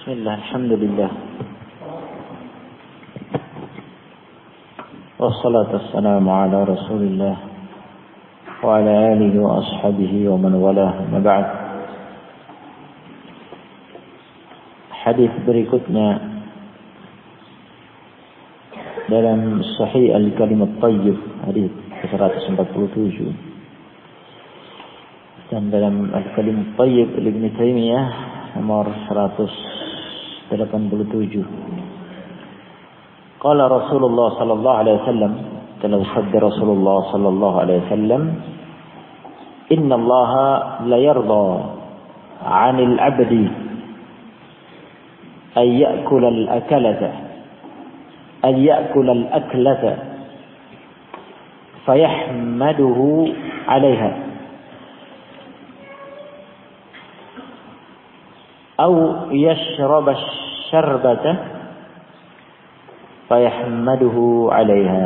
Bismillah, alhamdulillah. Wassalatu wassalamu ala Rasulillah wa ala alihi wa ashabihi wa man walah. Ma ba'd. Hadis berikutnya dalam Sahih Al-Kalim At-Tayyib, hadis 147. Dan dalam Al-Kalim At-Tayyib Ibnu Taimiyah nomor 187. Qala Rasulullah sallallahu alaihi wasallam, telah sabda Rasulullah sallallahu alaihi wasallam, "Inna Allah la yarda 'anil 'abdi ay ya'kula al-aklata fayahmaduhu 'alayha aw yashraba asy-syarbata fayahmaduhu 'alayha."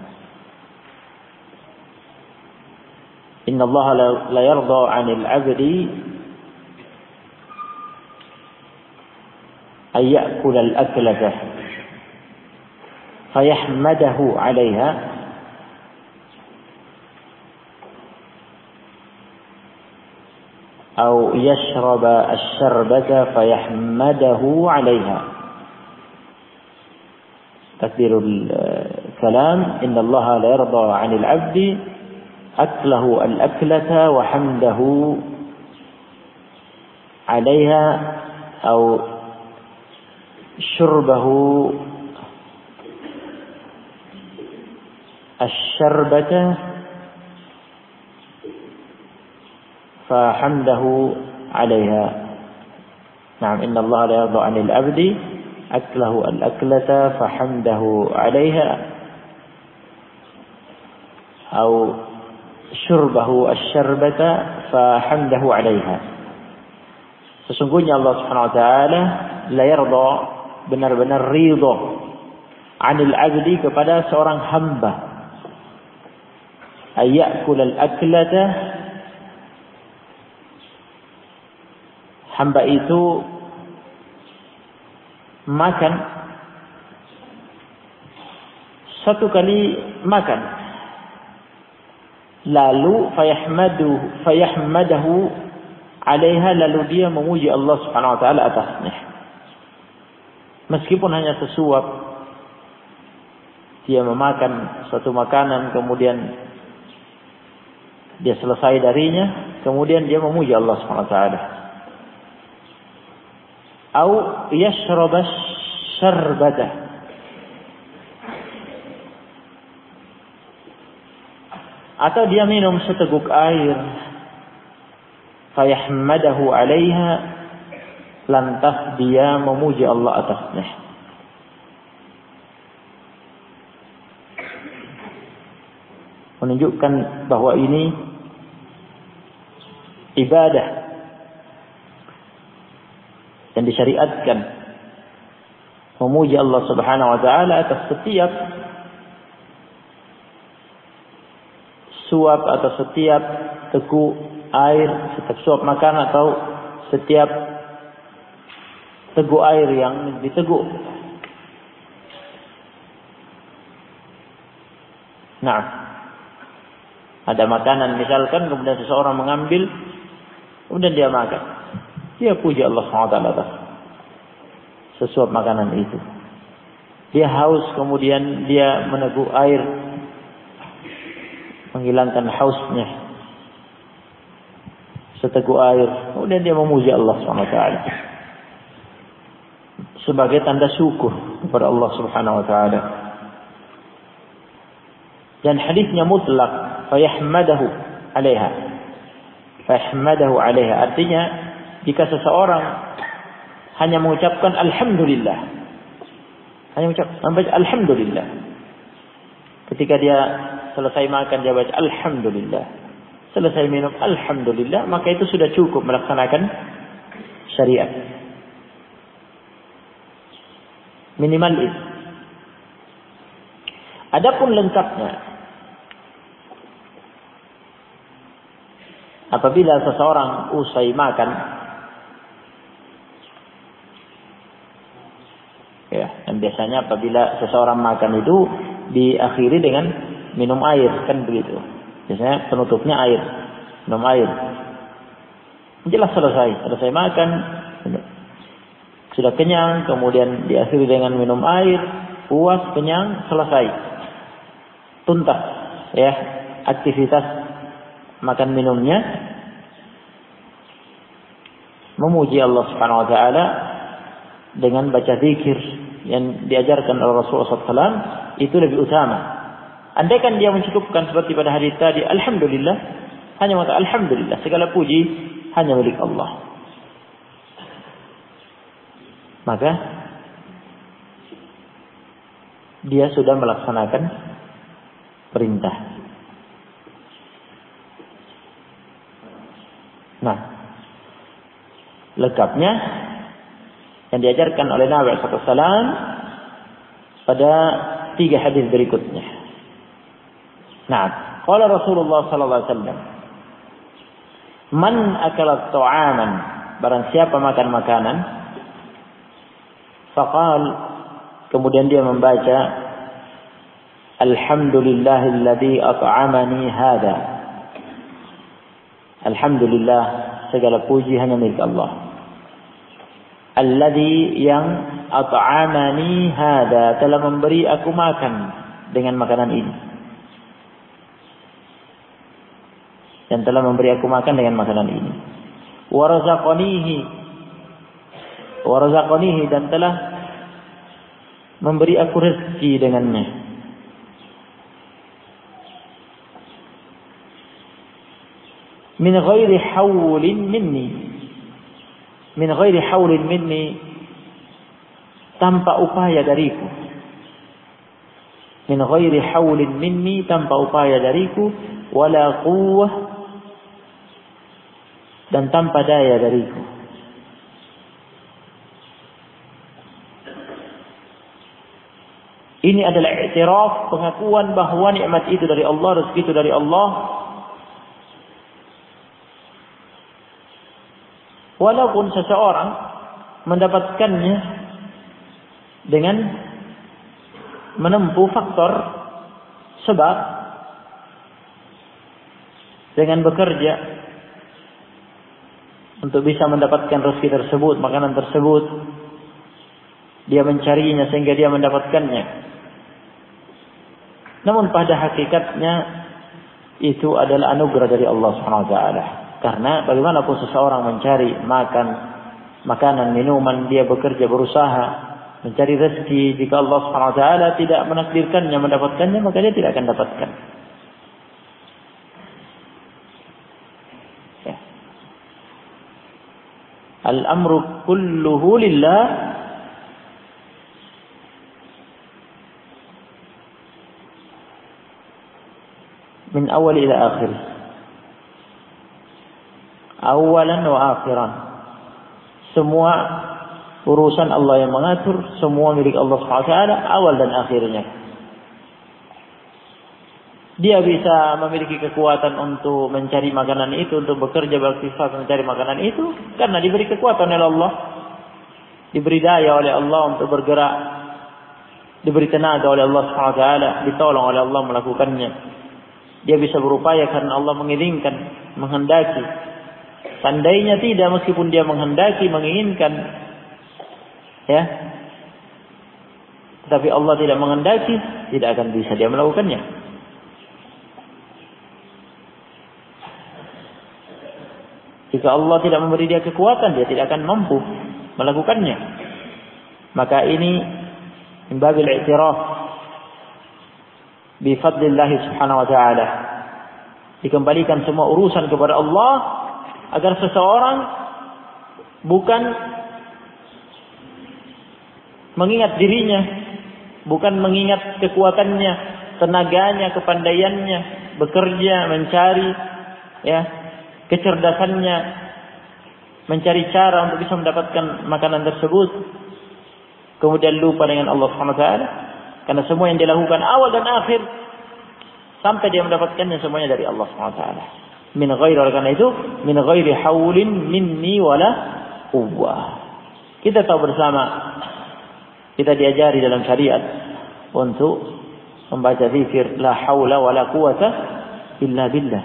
Inna Allah la yarda 'anil 'abdi ay ya'kula al-aklata fayahmaduhu 'alayha أو يشرب الشربة فيحمده عليها. تقدير الكلام: إن الله لا يرضى عن العبد أكله الأكلة وحمده عليها أو شربه الشربة فحمده عليها. نعم، إن الله لا يرضى عن العبد أكله الأكلة فحمده عليها أو شربه الشربة فحمده عليها. Sesungguhnya Allah Subhanahu wa taala la yarda, benar-benar ridha, 'anil 'abdi, kepada seorang hamba, ayyakul al-aklata, hamba itu makan satu kali makan, lalu fayahmadahu 'alaiha, lalu dia memuji Allah Subhanahu wa taala atasnya. Meskipun hanya sesuap, dia memakan suatu makanan, kemudian dia selesai darinya, kemudian dia memuji Allah Subhanahu wa taala. Au yashraba syarbata, atau dia minum seteguk air, fayahmadahu 'alaiha, lantas dia memuji Allah atasnya. Menunjukkan bahwa ini ibadah yang disyariatkan, memuji Allah Subhanahu wa taala atas setiap suap atau setiap teguk air, setiap suap makan atau setiap teguk air yang diteguk. Nah, ada makanan misalkan, kemudian seseorang mengambil, kemudian dia makan, dia puji Allah SWT atas sesuap makanan itu. Dia haus, kemudian dia meneguk air, menghilangkan hausnya, seteguk air, kemudian dia memuji Allah SWT sebagai tanda syukur kepada Allah Subhanahu wa taala. Dan hadisnya mutlak, fayahmadahu 'alaiha. Fayahmadahu 'alaiha artinya, jika seseorang hanya mengucapkan alhamdulillah, hanya membaca alhamdulillah, ketika dia selesai makan dia baca alhamdulillah, selesai minum alhamdulillah, maka itu sudah cukup melaksanakan syariat. Minimal itu. Adapun lengkapnya, apabila seseorang usai makan Dan biasanya apabila seseorang makan itu diakhiri dengan minum air, kan begitu. Biasanya penutupnya air, minum air. Jelas selesai makan, sudah kenyang, kemudian diakhiri dengan minum air, puas, kenyang, selesai, tuntas, ya, aktivitas makan minumnya, memuji Allah Subhanahu Wa Taala dengan baca zikir yang diajarkan oleh Rasulullah SAW itu lebih utama. Andaikan dia mencukupkan seperti pada hadis tadi, alhamdulillah, hanya mengatakan alhamdulillah, segala puji hanya milik Allah, maka dia sudah melaksanakan perintah. Nah, lengkapnya yang diajarkan oleh Nabi SAW pada 3 hadis berikutnya. Nah, qala Rasulullah sallallahu alaihi wasallam, man akala ta'aman, barang siapa makan makanan, faqal, kemudian dia membaca alhamdulillahilladzi at'amani hada. Alhamdulillah, segala puji hanya milik Allah. Alladzi, yang at'amani hada, telah memberi aku makan dengan makanan ini. Dan telah memberi aku makan dengan makanan ini. Warazaqanihi, dan telah memberi aku rezeki dengannya. Min ghairi haulin minni, tanpa upaya dariku. Min ghairi haulin minni, tanpa upaya dariku, wala quwwah, dan tanpa daya dariku. Ini adalah i'tiraf, pengakuan bahwa nikmat itu dari Allah, rezeki itu dari Allah. Walaupun seseorang mendapatkannya dengan menempuh faktor sebab, dengan bekerja untuk bisa mendapatkan rezeki tersebut, makanan tersebut, dia mencarinya sehingga dia mendapatkannya. Namun pada hakikatnya itu adalah anugerah dari Allah Subhanahu Wa Taala. Karena bagaimanapun seseorang mencari makanan, minuman, dia bekerja, berusaha mencari rezeki, jika Allah Subhanahu Wa Taala tidak menakdirkannya mendapatkannya, maka dia tidak akan dapatkan. Ya. Al-amru kulluhu lillah, min awal ila akhir, awalan wa akhiran. Semua urusan Allah yang mengatur, semua milik Allah SWT, awal dan akhirnya. Dia bisa memiliki kekuatan untuk mencari makanan itu, untuk bekerja beraktivitas mencari makanan itu, karena diberi kekuatan oleh Allah, diberi daya oleh Allah untuk bergerak, diberi tenaga oleh Allah SWT, ditolong oleh Allah melakukannya. Dia bisa berupaya karena Allah mengizinkan, menghendaki. Seandainya tidak, meskipun dia menghendaki, menginginkan, ya, tetapi Allah tidak menghendaki, tidak akan bisa dia melakukannya. Jika Allah tidak memberi dia kekuatan, dia tidak akan mampu melakukannya. Maka ini min babil i'tiraf bi fadlillah subhanahu wa ta'ala. Dikembalikan semua urusan kepada Allah, agar seseorang bukan mengingat dirinya, bukan mengingat kekuatannya, tenaganya, kepandaiannya, bekerja, mencari, ya, kecerdasannya, mencari cara untuk bisa mendapatkan makanan tersebut, kemudian lupa dengan Allah Subhanahu wa taala, karena semua yang dilakukan awal dan akhir sampai dia mendapatkannya semuanya dari Allah Subhanahu wa taala. Min ghairi, oleh karena itu min ghairi haulin minni wala quwwah. Kita tahu bersama Kita diajari dalam syariat untuk membaca zikir la haula wala quwata illa billah.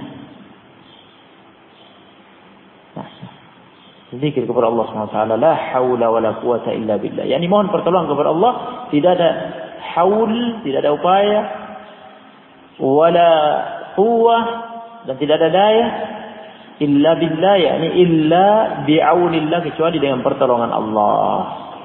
Zikir kepada Allah SWT, la haula wala quwata illa billah. Yani mohon pertolongan kepada Allah, tidak ada haul, tidak ada upaya, wala quwwah, dan tidak ada daya, illa billah, yani illa bi'aunillah, kecuali dengan pertolongan Allah.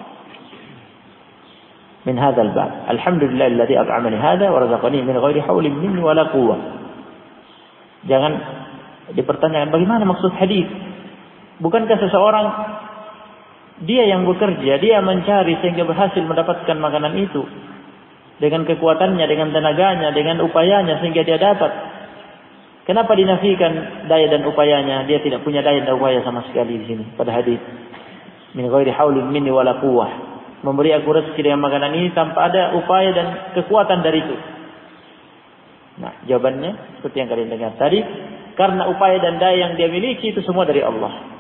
Min hadzal bab. Alhamdulillah alladzi at'amani hadza wa razaqani min ghairi haulin minni wala quwwah. Jangan dipertanyakan bagaimana maksud hadis. Bukankah seseorang dia yang bekerja, dia mencari sehingga berhasil mendapatkan makanan itu dengan kekuatannya, dengan tenaganya, dengan upayanya sehingga dia dapat. Kenapa dinafikan daya dan upayanya? Dia tidak punya daya dan upaya sama sekali di sini pada hadis. Min ghairi haulin minni wala quwwah. Memberi aku rezeki dengan makanan ini tanpa ada upaya dan kekuatan dariku. Nah, jawabannya seperti yang kalian dengar tadi, karena upaya dan daya yang dia miliki itu semua dari Allah.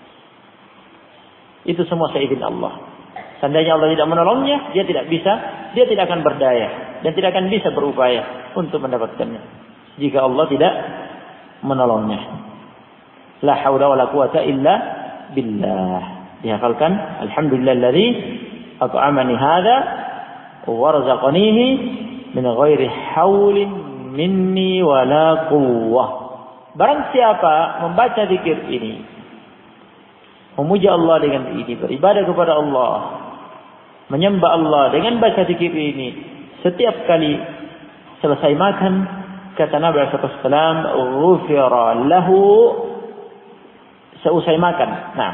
Itu semua seizin Allah. Seandainya Allah tidak menolongnya, dia tidak akan berdaya dan tidak akan bisa berupaya untuk mendapatkannya. Jika Allah tidak menolongnya. La haula wala quwata illa billah. Dihafalkan, alhamdulillahilladzi at'amani hadza wa razaqanihi min ghairi haulin minni wala quwwah. Barang siapa membaca zikir ini, memuji Allah dengan ini, beribadah kepada Allah, menyembah Allah dengan baca zikir ini, setiap kali selesai makan, kata Nabi SAW, ghufira lahu, seusai makan. Nah,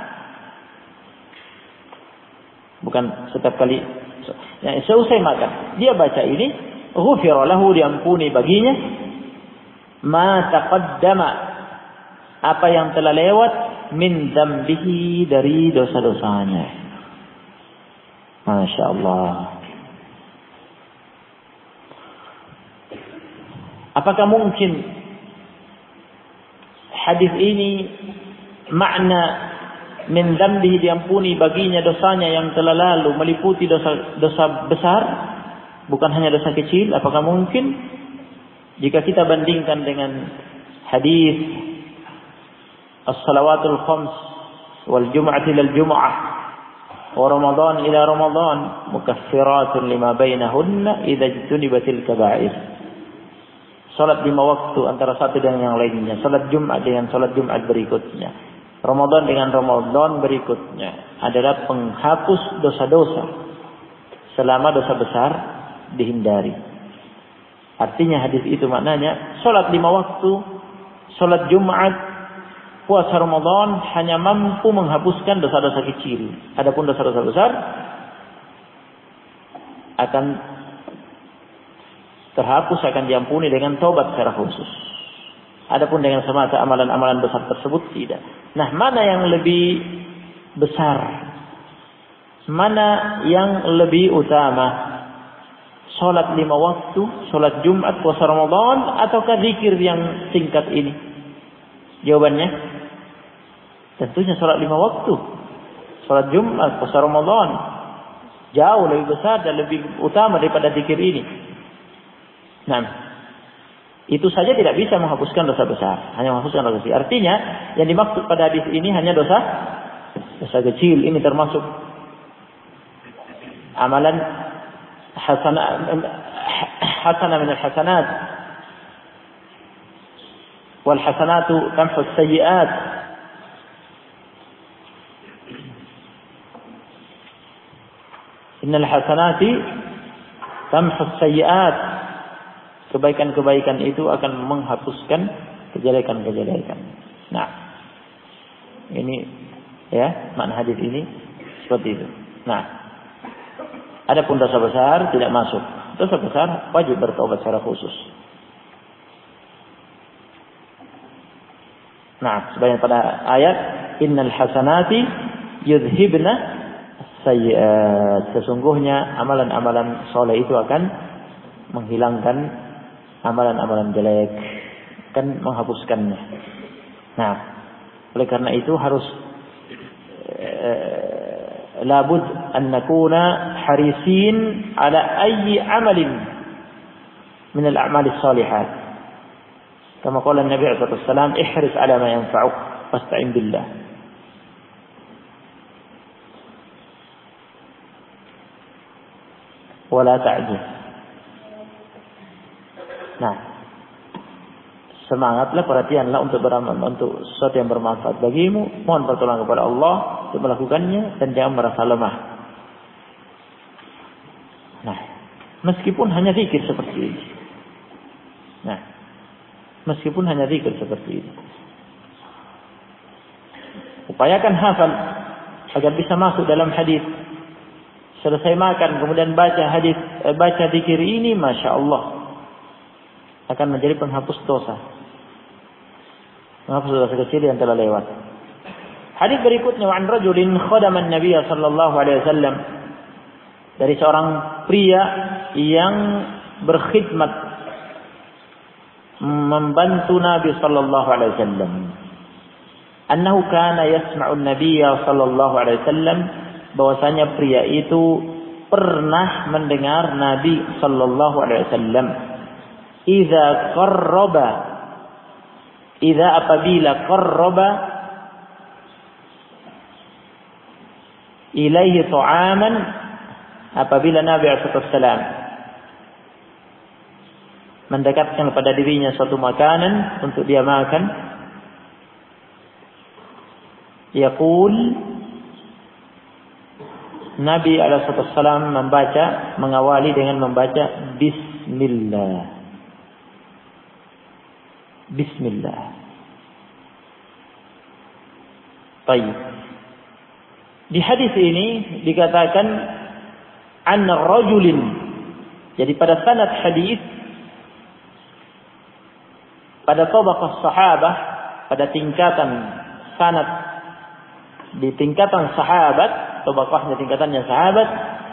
bukan setiap kali, ya, seusai makan, dia baca ini, ghufira lahu, diampuni baginya, ma taqaddama, apa yang telah lewat, min dzambihi, dari dosa-dosanya. Masya Allah. Apakah mungkin hadis ini makna min dzambihi, diampuni baginya dosanya yang telah lalu, meliputi dosa besar, bukan hanya dosa kecil? Apakah mungkin jika kita bandingkan dengan hadis as-salawatul khams wal jum'ati lil jum'ah wa ramadan ila ramadan mukaffiratun lima bainahunna idza ijtunibatil kaba'ir. Salat 5 waktu antara satu dan yang lainnya, salat Jumat dengan salat Jumat berikutnya, Ramadan dengan Ramadan berikutnya adalah penghapus dosa-dosa selama dosa besar dihindari. Artinya hadis itu maknanya salat 5 waktu, salat Jumat, puasa Ramadan hanya mampu menghapuskan dosa-dosa kecil. Adapun dosa-dosa besar akan terhapus, akan diampuni dengan taubat secara khusus. Adapun dengan semata amalan-amalan besar tersebut tidak. Nah, mana yang lebih besar? Mana yang lebih utama? Salat 5 waktu, salat Jumat, puasa Ramadan, ataukah zikir yang singkat ini? Jawabannya tentunya salat 5 waktu, salat Jumat, puasa Ramadan jauh lebih besar dan lebih utama daripada zikir ini. Nah, itu saja tidak bisa menghapuskan dosa besar, hanya menghapuskan dosa kecil. Artinya yang dimaksud pada hadis ini hanya dosa kecil. Ini termasuk amalan hasanah min al-hasanat, wal hasanatu tamhu as-sayyi'at. Innal hasanati tamhu as-sayyi'at. Kebaikan-kebaikan itu akan menghapuskan kejelekan-kejelekan. Nah, ini ya makna hadis ini seperti itu. Nah, adapun dosa besar tidak masuk. Dosa besar wajib bertaubat secara khusus. Nah, sebagian pada ayat innal hasanati yudhibna as-sayyi'at. Sesungguhnya amalan-amalan soleh itu akan menghilangkan amalan-amalan jelek, kan menghapuskannya. Nah, oleh karena itu harus labud an nakuna harisin ala ayyi amalin min al-a'mal as-salihat. Kama qala Nabi sallallahu alaihi wasallam, ihris ala ma yanfa'uk wasta'in billah. Wala ta'jiz. Nah, semangatlah, perhatianlah untuk beramal, untuk sesuatu yang bermanfaat bagimu. Mohon pertolongan kepada Allah untuk melakukannya dan jangan merasa lemah. Nah, meskipun hanya zikir seperti ini. Nah, meskipun hanya zikir seperti ini. Upayakan hafal agar bisa masuk dalam hadis. Selesai makan kemudian baca hadis, baca zikir ini, masya Allah, akan menjadi penghapus dosa. Menghapus dosa kecil yang telah lewat. Hadis berikutnya, wa an rajulin khadaman Nabi sallallahu alaihi wasallam, dari seorang pria yang berkhidmat membantu Nabi sallallahu alaihi wasallam. Annahu kana yasma'u an-nabiy sallallahu alaihi wasallam, bahwasanya pria itu pernah mendengar Nabi sallallahu alaihi wasallam apabila qarraba ilaihi ta'aman, apabila Nabi sallallahu alaihi wasallam mendekatkan kepada dirinya suatu makanan untuk dia makan, yaqul, Nabi alaihissalam mengawali dengan membaca Bismillah. Bismillah. Baik. Di hadis ini dikatakan an rajulin. Jadi pada sanad hadis, pada tabaqah sahabah, pada tingkatan sanad, di tingkatan sahabat, tabaqahnya tingkatannya sahabat,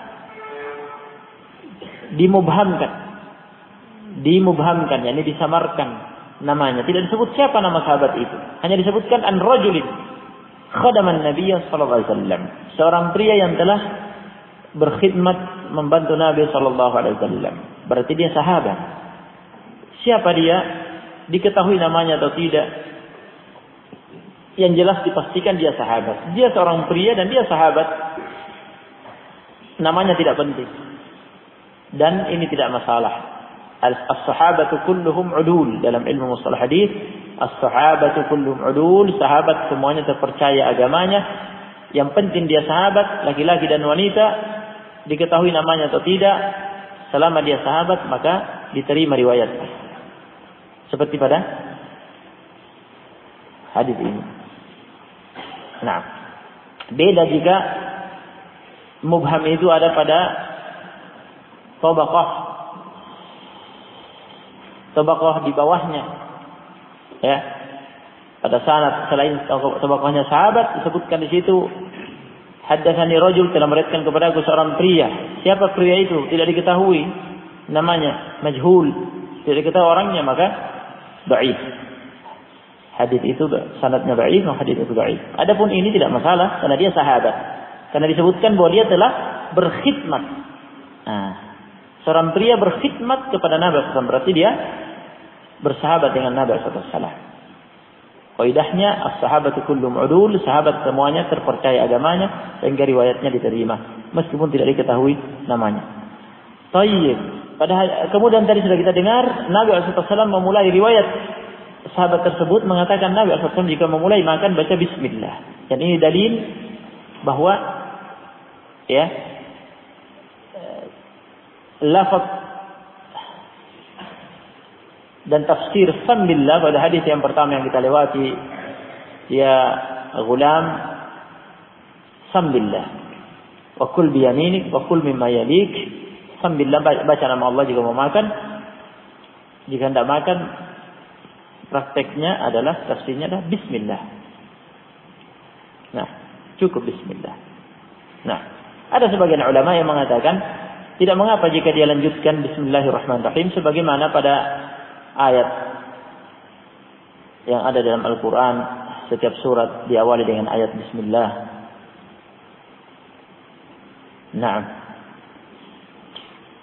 dimubhamkan, yakni disamarkan namanya. Tidak disebut siapa nama sahabat itu, hanya disebutkan an rajulin khadaman Nabi sallallahu alaihi wasallam, seorang pria yang telah berkhidmat membantu Nabi sallallahu alaihi wasallam. Berarti dia sahabat. Siapa dia? Diketahui namanya atau tidak? Yang jelas dipastikan dia sahabat. Dia seorang pria dan dia sahabat. Namanya tidak penting. Dan ini tidak masalah. As-sahabatu kulluhum udul. Dalam ilmu mustalah hadis, as-sahabatu kulluhum udul. Sahabat semuanya terpercaya agamanya. Yang penting dia sahabat, laki-laki dan wanita. Diketahui namanya atau tidak, selama dia sahabat maka diterima riwayatnya. Seperti pada hadis ini. Nah, beda jika mubham itu ada pada tabaqah di bawahnya, ya. Pada sanad selain tabaqahnya sahabat disebutkan di situ, haddatsani rajul, telah meriwayatkan kepada aku seorang pria. Siapa pria itu? Tidak diketahui namanya, majhul, tidak diketahui orangnya, maka dhaif. Hadis itu sanadnya dhaif, hadis itu dhaif. Adapun ini tidak masalah karena dia sahabat. Karena disebutkan bahwa dia telah berkhidmat. Nah, seorang pria berkhidmat kepada Nabi sallallahu alaihi wasallam, berarti dia bersahabat dengan Nabi sallallahu alaihi wasallam. Qaidahnya as-sahabatu kullum udul, sahabat semuanya terpercaya agamanya sehingga riwayatnya diterima meskipun tidak diketahui namanya. Thayyib. Kemudian tadi sudah kita dengar Nabi sallallahu alaihi wasallam memulai riwayat sahabat tersebut mengatakan Nabi SAW jika memulai makan baca Bismillah. Dan ini dalil bahwa ya lafaz dan tafsir Sambillah pada hadis yang pertama yang kita lewati, ya gulam Sambillah wa kul biyaminik wa kul mimma yalik. Sambillah, baca nama Allah jika mau makan. Jika tidak makan, prakteknya adalah, tafsirnya adalah Bismillah. Nah, cukup Bismillah. Nah, ada sebagian ulama yang mengatakan tidak mengapa jika dia lanjutkan Bismillahirrahmanirrahim, sebagaimana pada ayat yang ada dalam Al-Quran, setiap surat diawali dengan ayat Bismillah. Nah,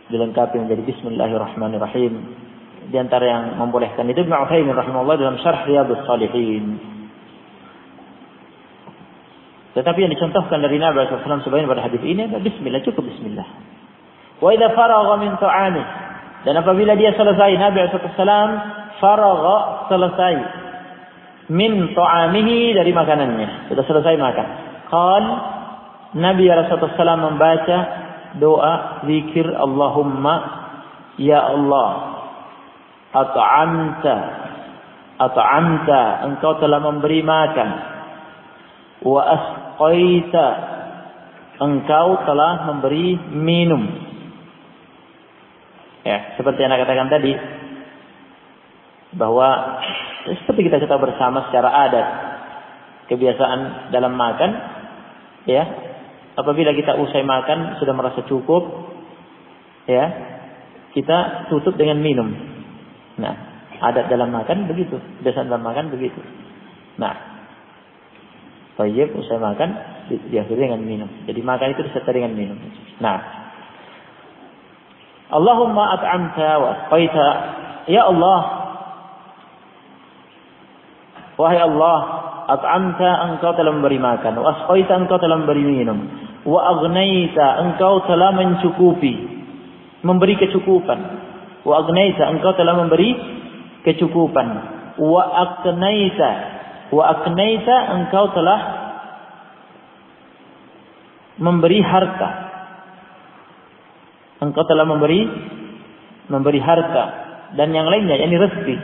dilengkapi menjadi Bismillahirrahmanirrahim. Di antara yang membolehkan itu Ibnu Utsaimin rahimahullah dalam Syarh Riyadhus Shalihin. Tetapi yang dicontohkan dari Nabi SAW sebagian pada hadis ini adalah Bismillah, cukup Bismillah. Wa idza faragha min ta'amih, dan apabila dia selesai, Nabi SAW faragha, selesai, min ta'amihi, dari makanannya, sudah selesai makan. Qal, Nabi SAW membaca doa zikir Allahumma, ya Allah, at'amta, engkau telah memberi makan, wa asqaita, engkau telah memberi minum. Ya, seperti yang saya katakan tadi, bahwa seperti kita ketahui bersama secara adat, kebiasaan dalam makan, ya, apabila kita usai makan sudah merasa cukup, ya, kita tutup dengan minum. Nah, adat dalam makan begitu, kebiasaan dalam makan begitu. Nah, tayyib, usai makan diakhiri dengan minum. Jadi makan itu disertai dengan minum. Nah, Allahumma at'amta wa asqaita, ya Allah, wahai Allah, at'amta, engkau telah memberi makan, wa asqaita, engkau telah memberi minum, wa aghnaita, engkau telah mencukupi, memberi kecukupan, wa aghnaita, engkau telah memberi kecukupan, wa aknaita, engkau telah memberi harta. Engkau telah memberi harta dan yang lainnya, yakni rezeki.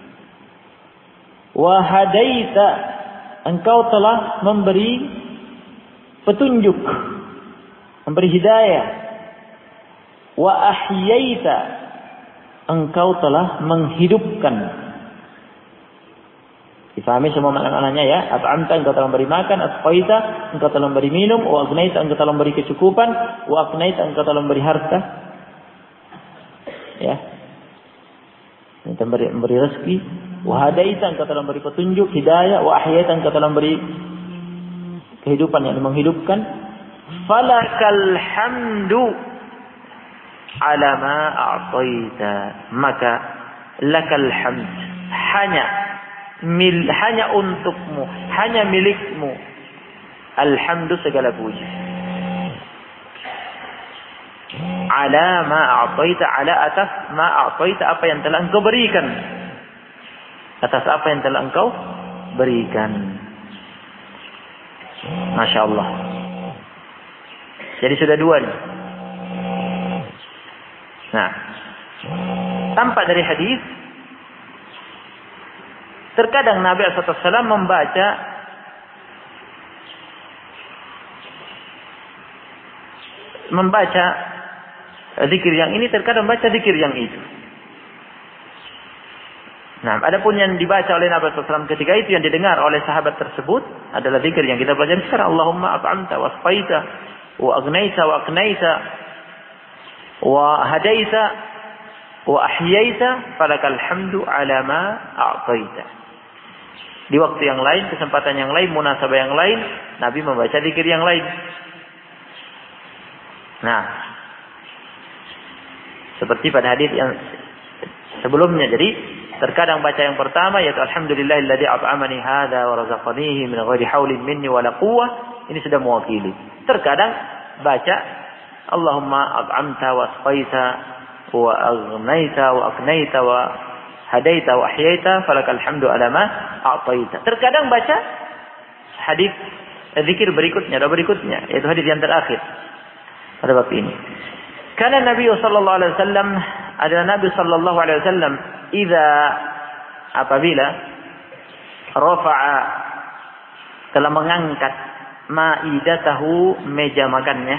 Wa hadaita, engkau telah memberi petunjuk, memberi hidayah. Wa ahyaita, engkau telah menghidupkan. Difahami semua makna-maknanya ya. At'amta, engkau telah memberi makan, asqaita, engkau telah memberi minum, wa aghnaita, engkau telah memberi kecukupan, wa aqnaita, engkau telah memberi harta. Ya. Engkau memberi rezeki, wa hadaita, engkau telah memberi petunjuk, hidayah, wa ahyaita, engkau telah memberi kehidupan, yang menghidupkan. Falakal hamdu ala ma a'taita, maka lakal hamd, hanya untukmu, hanya milikmu, alhamdu, segala puji. Ala ma a'taita, ala atas ma a'taita, apa yang telah engkau berikan, atas apa yang telah engkau berikan. Masya Allah. Jadi sudah dua nih. Nah, tampak dari hadis, terkadang Nabi SAW membaca zikir yang ini, terkadang baca zikir yang itu. Nah, adapun yang dibaca oleh Nabi SAW ketika itu, yang didengar oleh sahabat tersebut, adalah zikir yang kita pelajari sekarang. Allahumma at'amta wa asqaita wa aghnaita wa aqnaita wa hadaita wa ahyaita falakal hamdu ala ma a'taita. Di waktu yang lain, kesempatan yang lain, munasabah yang lain, Nabi membaca zikir yang lain. Nah, seperti pada hadis yang sebelumnya. Jadi terkadang baca yang pertama, yaitu alhamdulillahilladzi at'amani hadza wa razaqanihi min ghairi haulin minni wala quwwah, ini sudah mewakili. Terkadang baca Allahumma at'amta wa asqaita wa aghnaita wa aqnaita wa hadaita wa ahyaita falakal hamdu ala ma a'taita. Terkadang baca hadis zikir berikutnya, yaitu hadis yang terakhir pada bab ini. Karena Nabi sallallahu alaihi wasallam, adalah Nabi sallallahu alaihi wasallam, apabila rafa'a, telah mengangkat ma'idatahu, meja makannya,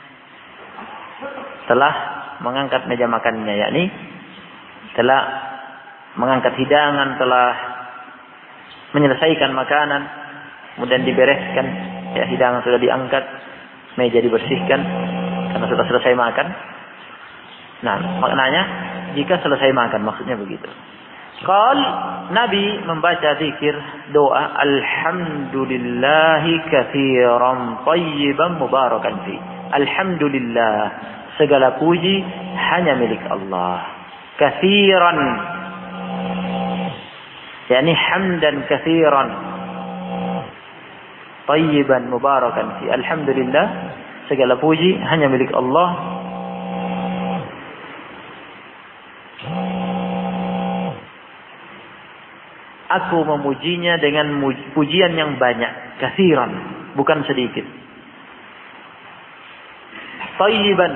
telah mengangkat meja makannya, yakni telah mengangkat hidangan, telah menyelesaikan makanan, kemudian dibereskan, ya, hidangan sudah diangkat, meja dibersihkan karena sudah selesai makan. Nah, maknanya jika selesai makan, maksudnya begitu. Qal, Nabi membaca zikir doa alhamdulillahi katsiran thayyiban mubarakan fi. Alhamdulillah, segala puji hanya milik Allah. Katsiran, yakni hamdan katsiran, tayyiban mubarakan fi. Alhamdulillah, segala puji hanya milik Allah. Aku memujinya dengan pujian yang banyak, katsiran, bukan sedikit. Tayyiban,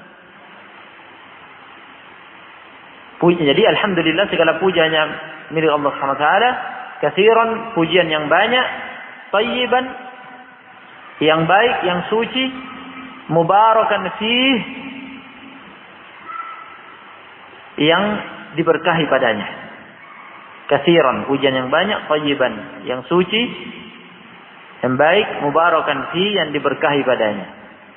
jadi alhamdulillah segala puji hanya milik Allah Subhanahu wa taala. Katsiran, pujian yang banyak. Tayyiban, yang baik, yang suci. Mubarakan fih, yang diberkahi padanya. Katsiran, pujian yang banyak. Tayyiban, yang suci, yang baik. Mubarakan fih, yang diberkahi padanya.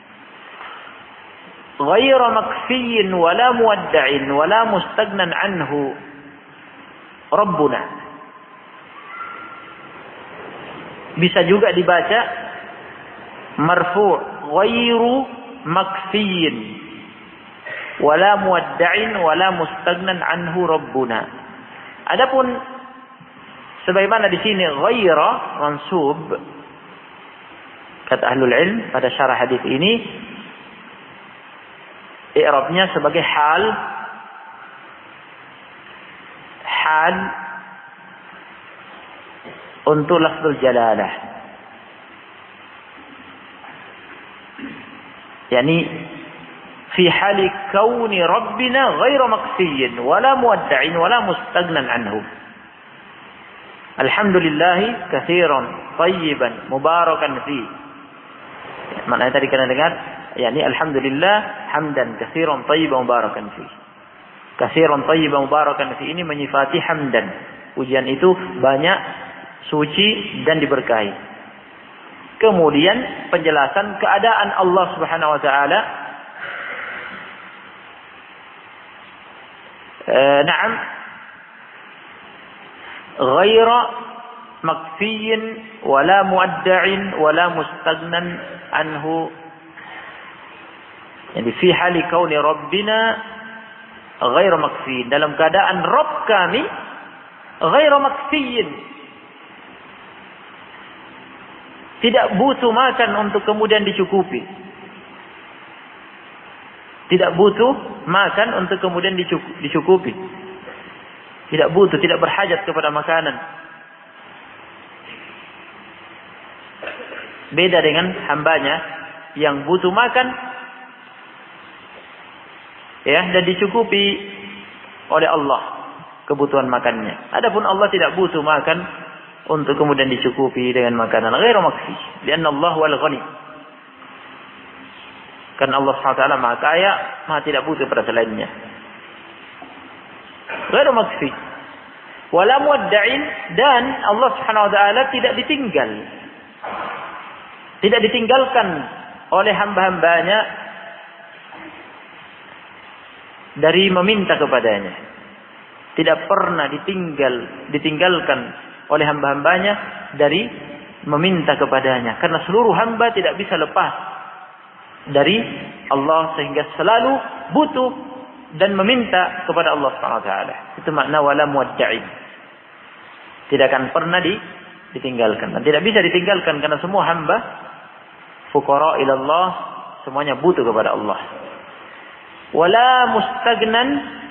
Ghaira makfiyin wala muwadda'in wala mustagnan anhu Rabbuna. Bisa juga dibaca marfu', ghairu makfiyin wala muwadda'in wala mustagnan anhu Rabbuna. Adapun sebagaimana di sini ghaira mansub, kata ahlul ilm pada syarah hadis ini, i'rabnya sebagai hal untuk lafzul jalalah. Yani fi hali kauni rabbina ghairu maqsiyyin wala muwadda'in wala mustaghnan anhu. Alhamdulillah katsiran tayyiban mubarakan fi. Maknanya tadi kena dengar, yakni alhamdulillah hamdan katsiran tayyiban mubarakan fi. Katsiran tayyiban mubarakan fi ini menyifati hamdan. Pujian itu banyak, suci dan diberkahi. Kemudian penjelasan keadaan Allah Subhanahu wa taala. Naam. Ghaira makfiyin wala muwadda'in wala mustaghnan anhu. Jadi fi hali kauni rabbina ghairu makfiyin, dalam keadaan Rabb kami ghairu makfiyin, tidak butuh makan untuk kemudian dicukupi. Tidak butuh makan untuk kemudian dicukupi. Tidak butuh, tidak berhajat kepada makanan. Beda dengan hambanya yang butuh makan, ya, dan dicukupi oleh Allah kebutuhan makannya. Adapun Allah tidak butuh makan untuk kemudian dicukupi dengan makanan. Ghairu makfi, karena Allah wal ghani. Karena Allah SWT Maha Kaya, Maha tidak butuh pada selainnya. Ghairu makfi. Wala muwadda'in, dan Allah Subhanahu wa taala tidak ditinggal. Tidak ditinggalkan oleh hamba-hambanya dari meminta kepadanya. Tidak pernah ditinggalkan oleh hamba-hambanya dari meminta kepadanya. Karena seluruh hamba tidak bisa lepas dari Allah, sehingga selalu butuh dan meminta kepada Allah Subhanahu wa taala. Itu makna wala muwadda'in. Tidak akan pernah ditinggalkan. Dan tidak bisa ditinggalkan karena semua hamba fuqara ila Allah, semuanya butuh kepada Allah. Wala mustaghnan,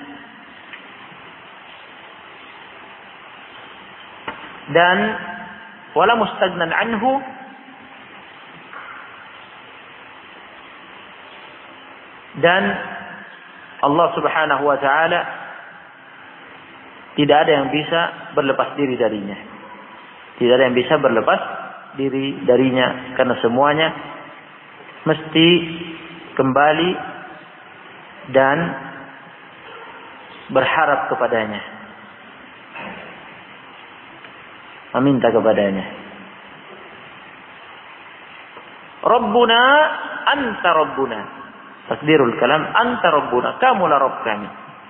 dan wala mustaghnan anhu, dan Allah Subhanahu wa taala tidak ada yang bisa berlepas diri darinya. Tidak ada yang bisa berlepas diri darinya, karena semuanya mesti kembali dan berharap kepadanya, meminta kepadanya. Rabbuna anta rabbuna, takdirul kalam, anta rabbuna, kamulah Rabb kami.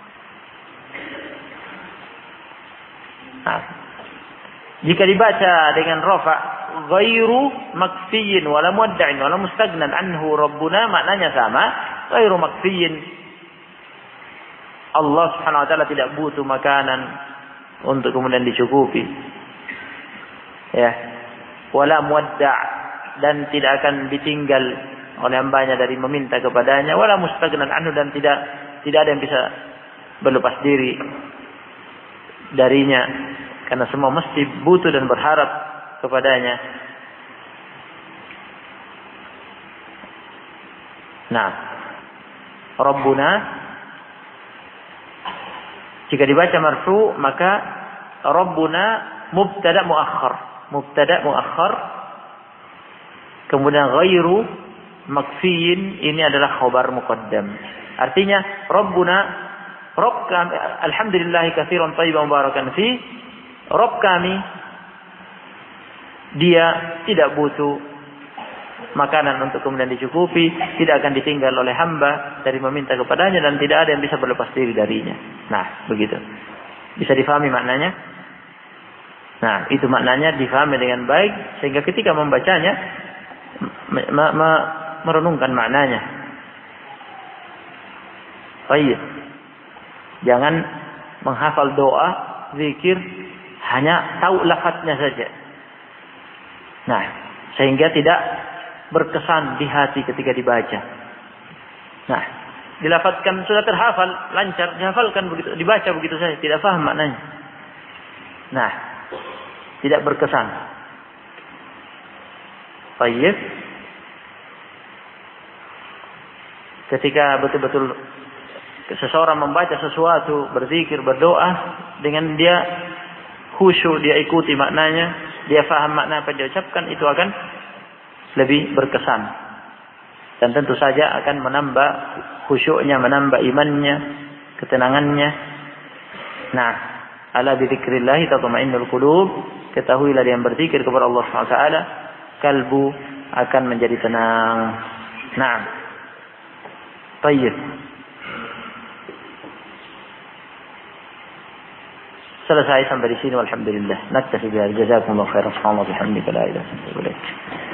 Nah, jika dibaca dengan rafa, ghairu makfiyin wala muwadda'in wala mustaghnan anhu rabbuna, maknanya sama, ghairu makfiyin. Allah Subhanahu wa taala tidak butuh makanan untuk kemudian dicukupi. Ya. Wala muwadda' dan tidak akan ditinggal oleh hambanya dari meminta kepadanya, wala mustaghnan anhu dan tidak ada yang bisa berlepas diri darinya, karena semua mesti butuh dan berharap kepadanya. Nah, Rabbuna jika dibaca marfu maka Rabbuna mubtada muakhar, kemudian ghairu makfiyin ini adalah khabar muqaddam. Artinya Rabbuna, Rabb kami, alhamdulillah katsiran thayyiban mubarakan fi, Rabb kami dia tidak butuh makanan untuk kemudian dicukupi, tidak akan ditinggal oleh hamba dari meminta kepadanya, dan tidak ada yang bisa berlepas diri darinya. Nah, begitu. Bisa difahami maknanya? Nah, itu maknanya difahami dengan baik, sehingga ketika membacanya merenungkan maknanya. Baik. Jangan menghafal doa, zikir, hanya tahu lafadznya saja. Nah, sehingga tidak berkesan di hati ketika dibaca. Nah, dilafadzkan sudah terhafal, lancar, dihafalkan begitu, dibaca begitu saja, tidak paham maknanya. Nah, tidak berkesan. Baik. Ketika betul-betul seseorang membaca sesuatu, berzikir, berdoa, dengan dia khusyuk, dia ikuti maknanya, dia faham makna apa yang dia ucapkan, itu akan lebih berkesan. Dan tentu saja akan menambah khusyuknya, menambah imannya, ketenangannya. Nah, ala bidzikrillah tatma'innul qulub. Ketahuilah dia yang berzikir kepada Allah Subhanahu wa taala, kalbu akan menjadi tenang. Nah. Baik. Selesai sampai di sini, walhamdulillah. Naktafi bihadza. Jazakumullahu khairan. Subhanallah bihamdika la ilaha illa anta.